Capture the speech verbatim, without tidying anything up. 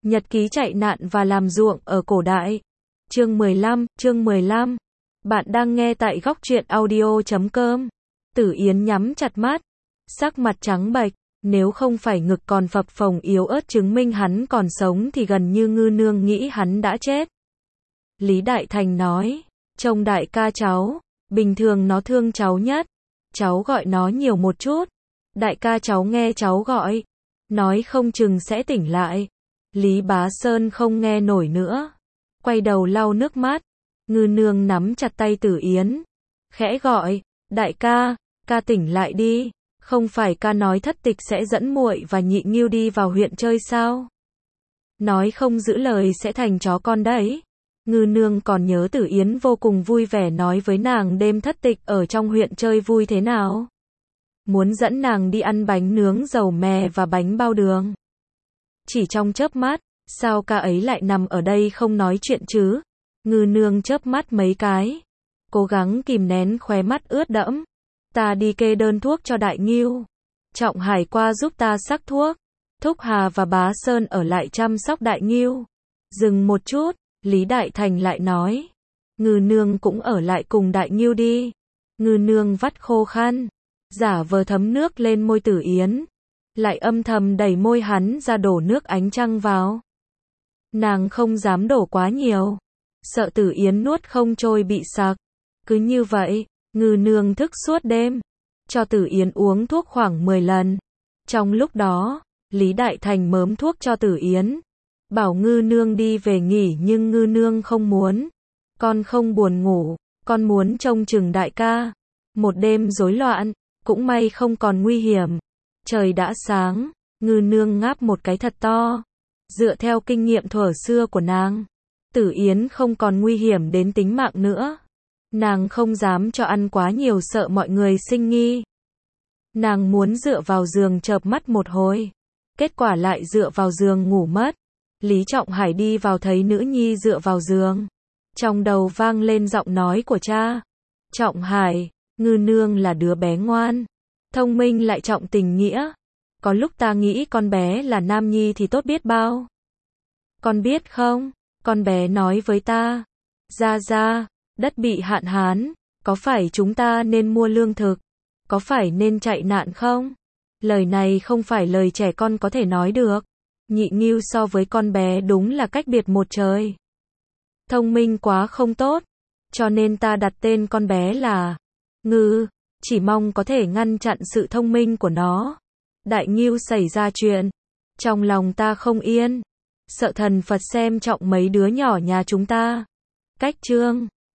Nhật ký chạy nạn và làm ruộng ở cổ đại. Chương mười lăm, chương mười lăm. Bạn đang nghe tại góc truyện audio chấm com. Tử Yến nhắm chặt mắt, sắc mặt trắng bệch, nếu không phải ngực còn phập phồng yếu ớt chứng minh hắn còn sống thì gần như ngư nương nghĩ hắn đã chết. Lý Đại Thành nói, trông đại ca cháu, bình thường nó thương cháu nhất, cháu gọi nó nhiều một chút, đại ca cháu nghe cháu gọi, nói không chừng sẽ tỉnh lại. Lý Bá Sơn không nghe nổi nữa, quay đầu lau nước mắt, ngư nương nắm chặt tay Tử Yến, khẽ gọi, đại ca, ca tỉnh lại đi, không phải ca nói thất tịch sẽ dẫn muội và nhị nghiêu đi vào huyện chơi sao? Nói không giữ lời sẽ thành chó con đấy. Ngư nương còn nhớ Tử Yến vô cùng vui vẻ nói với nàng đêm thất tịch ở trong huyện chơi vui thế nào. Muốn dẫn nàng đi ăn bánh nướng dầu mè và bánh bao đường. Chỉ trong chớp mắt, sao ca ấy lại nằm ở đây không nói chuyện chứ? Ngư nương chớp mắt mấy cái, cố gắng kìm nén khóe mắt ướt đẫm. Ta đi kê đơn thuốc cho đại nghiêu. Trọng Hải qua giúp ta sắc thuốc. Thúc Hà và Bá Sơn ở lại chăm sóc đại nghiêu. Dừng một chút, Lý Đại Thành lại nói. Ngư nương cũng ở lại cùng đại nghiêu đi. Ngư nương vắt khô khăn, giả vờ thấm nước lên môi Tử Yến, lại âm thầm đẩy môi hắn ra đổ nước ánh trăng vào. Nàng không dám đổ quá nhiều, sợ Tử Yến nuốt không trôi bị sặc. Cứ như vậy, ngư nương thức suốt đêm, cho Tử Yến uống thuốc khoảng mười lần. Trong lúc đó, Lý Đại Thành mớm thuốc cho Tử Yến, bảo ngư nương đi về nghỉ nhưng ngư nương không muốn. Con không buồn ngủ, con muốn trông chừng đại ca. Một đêm rối loạn, cũng may không còn nguy hiểm. Trời đã sáng, ngư nương ngáp một cái thật to. Dựa theo kinh nghiệm thuở xưa của nàng, Tử Yến không còn nguy hiểm đến tính mạng nữa. Nàng không dám cho ăn quá nhiều sợ mọi người sinh nghi. Nàng muốn dựa vào giường chợp mắt một hồi, kết quả lại dựa vào giường ngủ mất. Lý Trọng Hải đi vào thấy nữ nhi dựa vào giường, trong đầu vang lên giọng nói của cha. Trọng Hải, ngư nương là đứa bé ngoan, thông minh lại trọng tình nghĩa. Có lúc ta nghĩ con bé là nam nhi thì tốt biết bao. Con biết không, con bé nói với ta, gia gia, đất bị hạn hán, có phải chúng ta nên mua lương thực? Có phải nên chạy nạn không? Lời này không phải lời trẻ con có thể nói được. Nhị nghiêu so với con bé đúng là cách biệt một trời. Thông minh quá không tốt, cho nên ta đặt tên con bé là Ngư, chỉ mong có thể ngăn chặn sự thông minh của nó. Đại nghiêu xảy ra chuyện, trong lòng ta không yên, sợ thần Phật xem trọng mấy đứa nhỏ nhà chúng ta. Cách chương